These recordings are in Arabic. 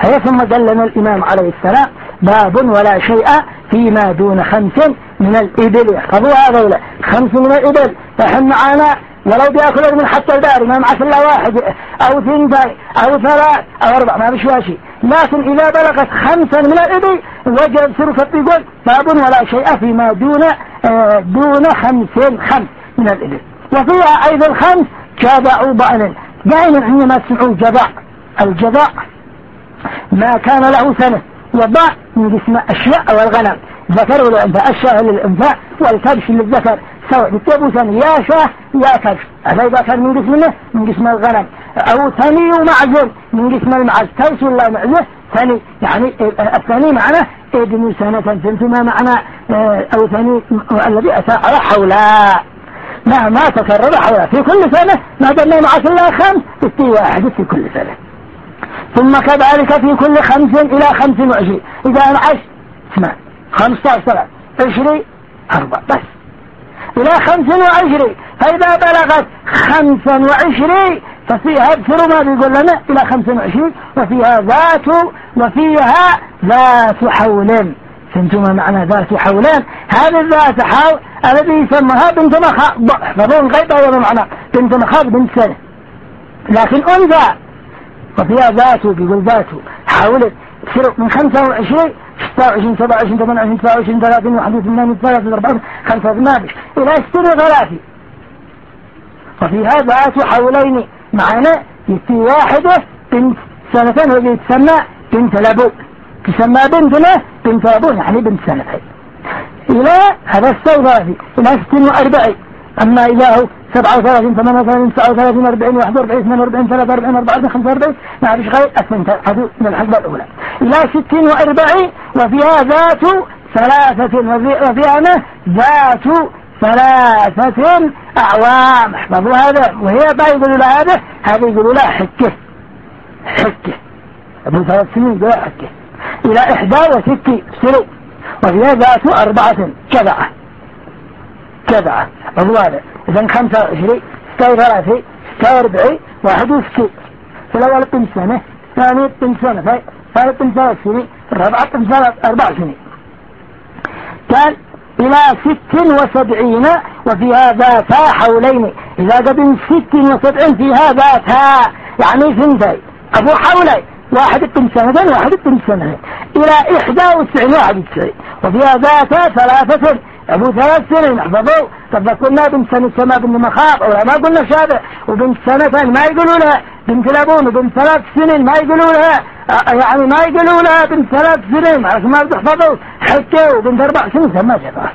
ثم دلنا الإمام عليه السلام باب ولا شيء فيما دون 5 من الإبل. احفظوا هذا 5 من الإبل فحن معانا ولو بيأكل من حتى الدار ما معك إلا 1 أو 2 أو 3 أو 4 ما بشوا شيء، لكن إذا بلغت 5 من الإبل وجب سرفة يقول باب ولا شيء فيما دون 5 من الإبل. وفيها أيضا 5 جذع ضأن. دائما عندما تسمعوا جذع، الجذع ما كان له سنة، وضع من جسم الشاء والغنم، ذكر والأنثى، الشاء للأنثى والكبش للذكر، سواء بالتبو ثاني يا شاه يا كبش، هذا كان من جسمه من جسم الغنم، أو ثاني معزل من جسم المعز، كبش ولا معزه ثاني، يعني الثاني معناه ابن سنة، فهمتما معنى أو ثاني الذي أتى على حولا ما تكرر حولا في كل سنة، ما دلنا معك الله 5 في 1 في كل سنة. ثم كذلك في كل 5 إلى 25 إذا انعش 8 15 20 4 بس إلى 25. فإذا بلغت 25 ففيها ابصروا ما بيقول لنا إلى 25 وفيها ذات حول. فهمتم معنى ذات حولان؟ هذه الذات حول الذي يسمىها بنت مخاض، احفظون غيبة ولا معنى بنت مخاض بنت سنة، لكن أنثى وفيها ذاته، بيقول ذاته حولت من 25 26 27 28 29 30 31 32 34 35 إلى 36. وفيها ذات حولين معنا يتي واحدة بنت سنتين وهي تسمى بنت لبو، تسمى بنت لبو يعني بنت سنتين. إلى هذا 36 إلى 46. أما إذا هو 37 38 39 40 41 42 43 44 45 ما فيش غير الثنتين، هذه من الحقبة الأولى. إلى 46 وفيها ذات 3 وفيها ذات 3 أعوام. احفظوا هذا. وهي ما يقولوا لها هذا يقولوا لها حكة ابن 3 سنين يقولوا حكة. إلى 61 سنة وفيها ذات 4 كذعة. احفظوا هذا. إذن 25 36 46 61. في الأول بن سنة، ثاني بن سنة، ثالث بن 3 سنين، الرابعة بن 4 سنين. كان إلى 76 وفيها ذاتا حولين. إذا قبل 76 فيها ذاتا يعني 2 أبو حولين، واحد بن سنتين واحد بن سنتين. إلى 91 91 وفيها ذاتا 3 أبو 3 سنين. احفظوا. طب قلنا بنت سنة سما بن مخاض أو ما قلنا شابه، وبنت سنتين ما يقولوا لها بنت لبون، وبنت 3 سنين ما يقولوا لها يعني ما يقولوا لها بنت 3 سنين عشان ما تحفظوا حكة، وبنت 4 سنين ما شابه.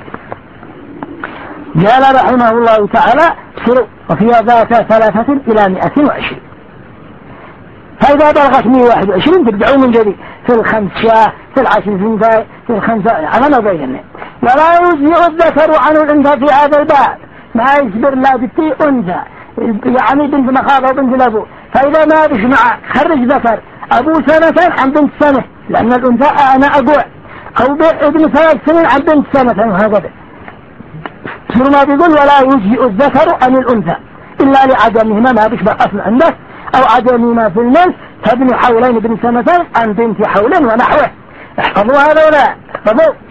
قال رحمه الله تعالى وفيها ذات 3 إلى 120. فإذا بلغت 121 ترجعوا من جديد في 5 في 10 في 5 على ما بينا. ولا يجزئ الذكر عن الأنثى في هذا الباب، ما يجبر لا بنتي أنثى يعني بنت مخاض أو بنت لبو. فإذا ما بش مع خرج ذكر أبو 2 سنة عن بنت سنة، لأن الأنثى أنا أقوى، أو ابن 3 سنين عن بنت 2 سنة، وهكذا. ما بيقول ولا يجزئ الذكر عن الأنثى إلا لعدمهما، ما بش بأصل عنده، أو عدمهما في المال فابن حولين بن 2 عن بنت حول ونحوه. احفظوا هذا ولا احفظوا.